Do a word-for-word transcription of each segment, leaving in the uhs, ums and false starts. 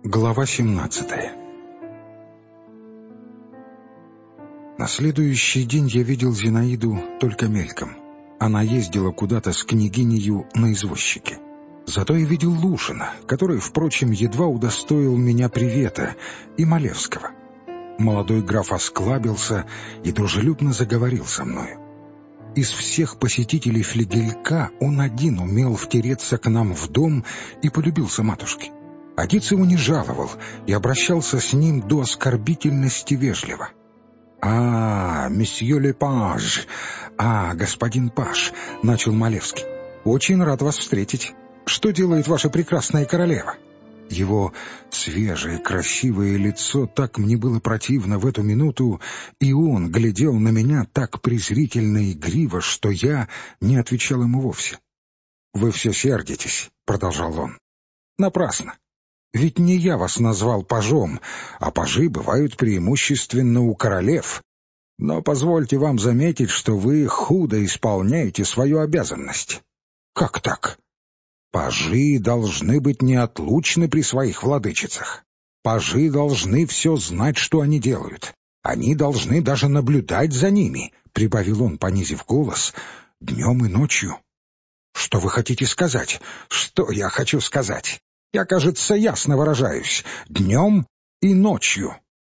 Глава семнадцатая. На следующий день я видел Зинаиду только мельком. Она ездила куда-то с княгинею на извозчике. Зато я видел Лушина, который, впрочем, едва удостоил меня привета, и Малевского. Молодой граф осклабился и дружелюбно заговорил со мною. Из всех посетителей флигелька он один умел втереться к нам в дом и полюбился матушке. Отец его не жаловал и обращался с ним до оскорбительности вежливо. «А, месье ле паж, а, господин паж», — начал Малевский, — «очень рад вас встретить. Что делает ваша прекрасная королева?» Его свежее, красивое лицо так мне было противно в эту минуту, и он глядел на меня так презрительно и игриво, что я не отвечал ему вовсе. «Вы все сердитесь», — продолжал он. «Напрасно. Ведь не я вас назвал пажом, а пажи бывают преимущественно у королев. Но позвольте вам заметить, что вы худо исполняете свою обязанность». «Как так?» «Пажи должны быть неотлучны при своих владычицах. Пажи должны все знать, что они делают. Они должны даже наблюдать за ними», — прибавил он, понизив голос, — «днем и ночью». «Что вы хотите сказать?» «Что я хочу сказать? Я, кажется, ясно выражаюсь. Днем и ночью».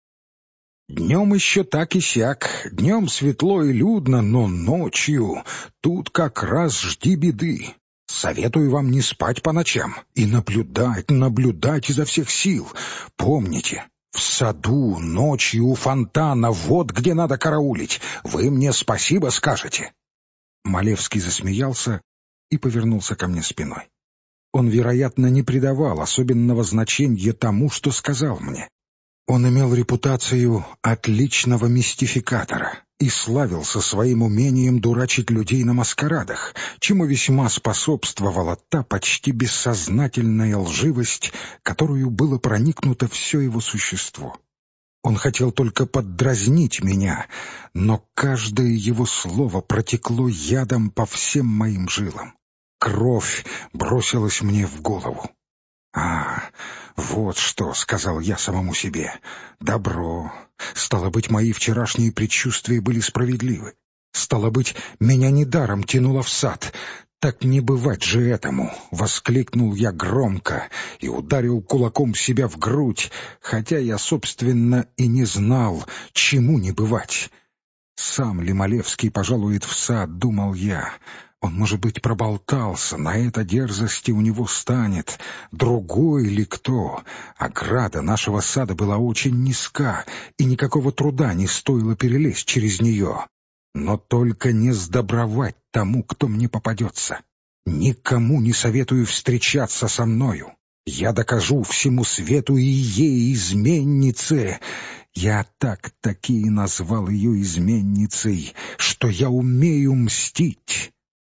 Днем еще так и сяк, днем светло и людно, но ночью тут как раз жди беды. Советую вам не спать по ночам и наблюдать, наблюдать изо всех сил. Помните, в саду, ночью у фонтана, вот где надо караулить. Вы мне спасибо скажете. Малевский засмеялся и повернулся ко мне спиной. Он, вероятно, не придавал особенного значения тому, что сказал мне. Он имел репутацию отличного мистификатора и славился своим умением дурачить людей на маскарадах, чему весьма способствовала та почти бессознательная лживость, которую было проникнуто все его существо. Он хотел только поддразнить меня, но каждое его слово протекло ядом по всем моим жилам. Кровь бросилась мне в голову. «А, вот что», — сказал я самому себе, — «добро. Стало быть, мои вчерашние предчувствия были справедливы. Стало быть, меня недаром тянуло в сад. Так не бывать же этому!» — воскликнул я громко и ударил кулаком себя в грудь, хотя я, собственно, и не знал, чему не бывать. «Сам ли Малевский пожалует в сад?» — думал я. Он, может быть, проболтался, на это дерзости у него станет. Другой ли кто? Ограда нашего сада была очень низка, и никакого труда не стоило перелезть через нее. Но только не сдобровать тому, кто мне попадется. Никому не советую встречаться со мною. Я докажу всему свету и ей, изменнице. Я так-таки и назвал ее изменницей, что я умею мстить.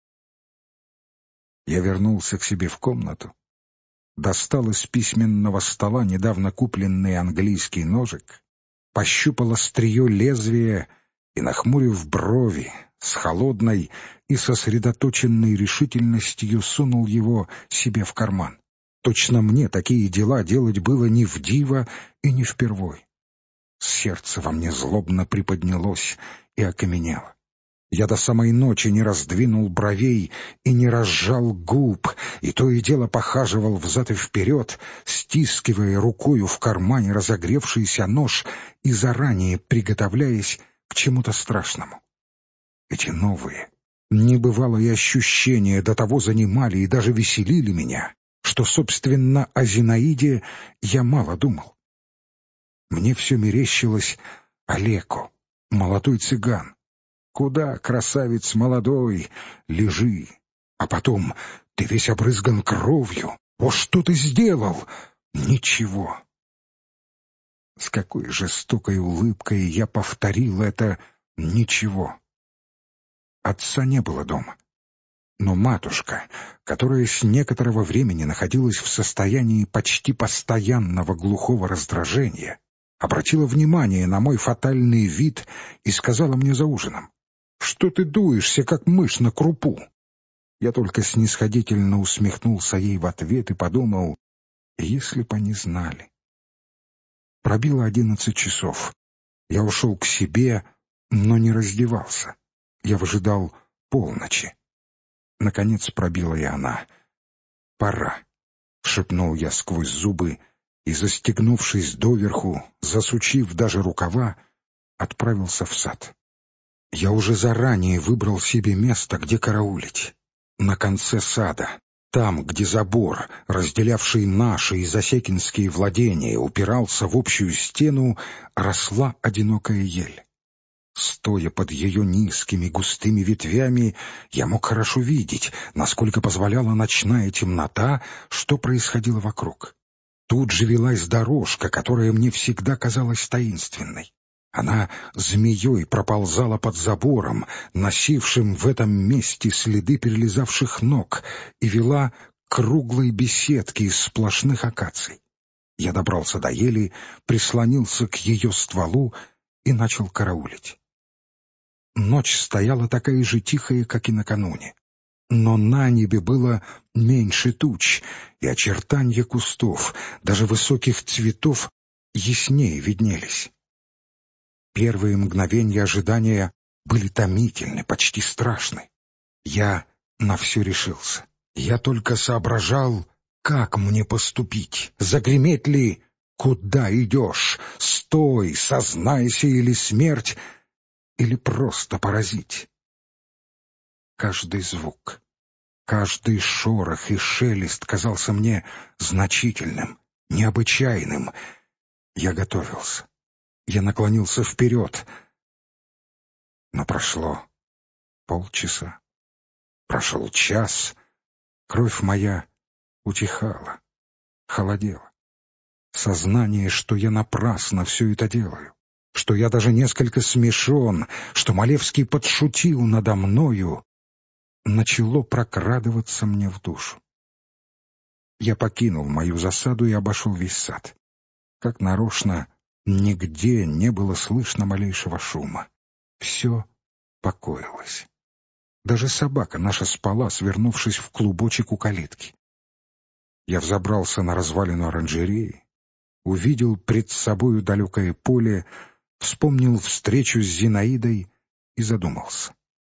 Я вернулся к себе в комнату, достал из письменного стола недавно купленный английский ножик, пощупал острие лезвия и, нахмурив брови, с холодной и сосредоточенной решительностью сунул его себе в карман. Точно мне такие дела делать было не в диво и не впервой. Сердце во мне злобно приподнялось и окаменело. Я до самой ночи не раздвинул бровей и не разжал губ, и то и дело похаживал взад и вперед, стискивая рукою в кармане разогревшийся нож и заранее приготовляясь к чему-то страшному. Эти новые, небывалые ощущения до того занимали и даже веселили меня, что, собственно, о Зинаиде я мало думал. Мне все мерещилось Олеко, молодой цыган. «Куда, красавец молодой, лежи, а потом ты весь обрызган кровью. О, что ты сделал?» «Ничего». С какой жестокой улыбкой я повторил это «ничего». Отца не было дома. Но матушка, которая с некоторого времени находилась в состоянии почти постоянного глухого раздражения, обратила внимание на мой фатальный вид и сказала мне за ужином: «Что ты дуешься, как мышь на крупу?» Я только снисходительно усмехнулся ей в ответ и подумал, если б они знали, Пробило одиннадцать часов. Я ушел к себе, но не раздевался. Я выжидал полночи. Наконец пробила и она. «Пора», — шепнул я сквозь зубы и, застегнувшись доверху, засучив даже рукава, отправился в сад. Я уже заранее выбрал себе место, где караулить. На конце сада, там, где забор, разделявший наши и засекинские владения, упирался в общую стену, росла одинокая ель. Стоя под ее низкими густыми ветвями, я мог хорошо видеть, насколько позволяла ночная темнота, что происходило вокруг. Тут же велась дорожка, которая мне всегда казалась таинственной. Она змеей проползала под забором, носившим в этом месте следы перелезавших ног, и вела к круглой беседке из сплошных акаций. Я добрался до ели, прислонился к ее стволу и начал караулить. Ночь стояла такая же тихая, как и накануне. Но на небе было меньше туч, и очертания кустов, даже высоких цветов, яснее виднелись. Первые мгновения ожидания были томительны, почти страшны. Я на все решился. Я только соображал, как мне поступить. Загреметь ли «Куда идешь? Стой! Сознайся, или смерть!» или просто поразить. Каждый звук, каждый шорох и шелест казался мне значительным, необычайным. Я готовился. Я наклонился вперед. Но прошло полчаса. Прошел час. Кровь моя утихала, холодела. Сознание, что я напрасно все это делаю, что я даже несколько смешон, что Малевский подшутил надо мною, начало прокрадываться мне в душу. Я покинул мою засаду и обошел весь сад. Как нарочно, нигде не было слышно малейшего шума. Все покоилось. Даже собака наша спала, свернувшись в клубочек у калитки. Я взобрался на развалину оранжереи, увидел пред собою далекое поле, вспомнил встречу с Зинаидой и задумался.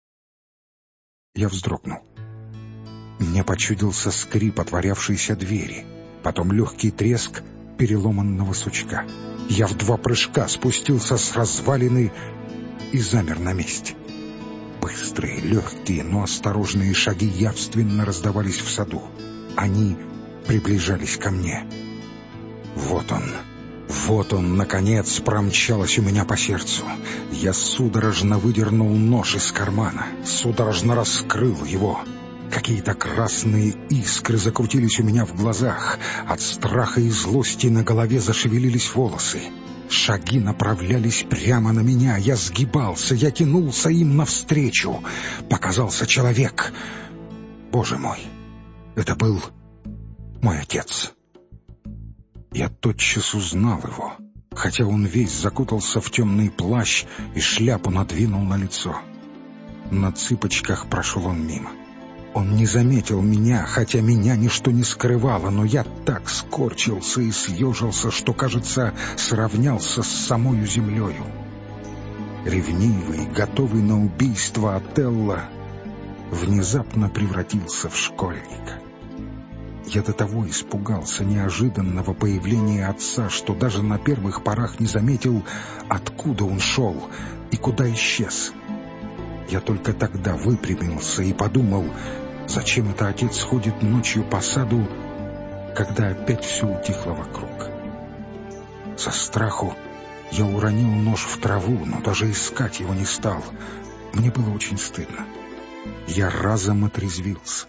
Я вздрогнул. Мне почудился скрип отворявшейся двери, потом легкий треск переломанного сучка. Я в два прыжка спустился с развалины и замер на месте. Быстрые, легкие, но осторожные шаги явственно раздавались в саду. Они приближались ко мне. Вот он. Вот он, наконец, промчалось у меня по сердцу. Я судорожно выдернул нож из кармана, судорожно раскрыл его. Какие-то красные искры закрутились у меня в глазах. От страха и злости на голове зашевелились волосы. Шаги направлялись прямо на меня. Я сгибался, я тянулся им навстречу. Показался человек. Боже мой, это был мой отец. Я тотчас узнал его, хотя он весь закутался в темный плащ и шляпу надвинул на лицо. На цыпочках прошел он мимо. Он не заметил меня, хотя меня ничто не скрывало, но я так скорчился и съежился, что, кажется, сравнялся с самою землею. Ревнивый, готовый на убийство Отелло, внезапно превратился в школьника. Я до того испугался неожиданного появления отца, что даже на первых порах не заметил, откуда он шел и куда исчез. Я только тогда выпрямился и подумал, зачем это отец ходит ночью по саду, когда опять все утихло вокруг. Со страху я уронил нож в траву, но даже искать его не стал. Мне было очень стыдно. Я разом отрезвился.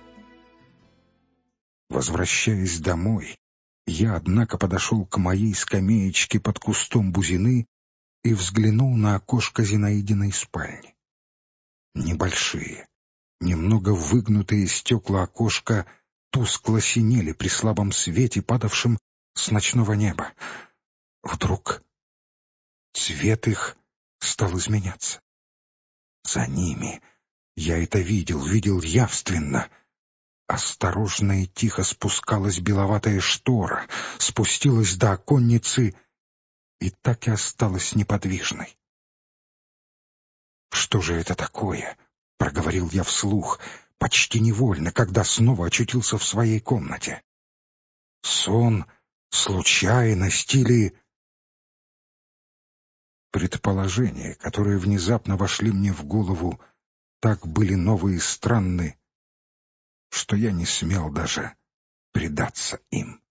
Возвращаясь домой, я, однако, подошел к моей скамеечке под кустом бузины и взглянул на окошко Зинаидиной спальни. Небольшие, немного выгнутые стекла окошка тускло синели при слабом свете, падавшем с ночного неба. Вдруг цвет их стал изменяться. За ними, я это видел, видел явственно, осторожно и тихо спускалась беловатая штора, спустилась до оконницы и так и осталась неподвижной. «Что же это такое?» — проговорил я вслух, почти невольно, когда снова очутился в своей комнате. «Сон, случайность или...» Предположения, которые внезапно вошли мне в голову, так были новые и странны, что я не смел даже предаться им.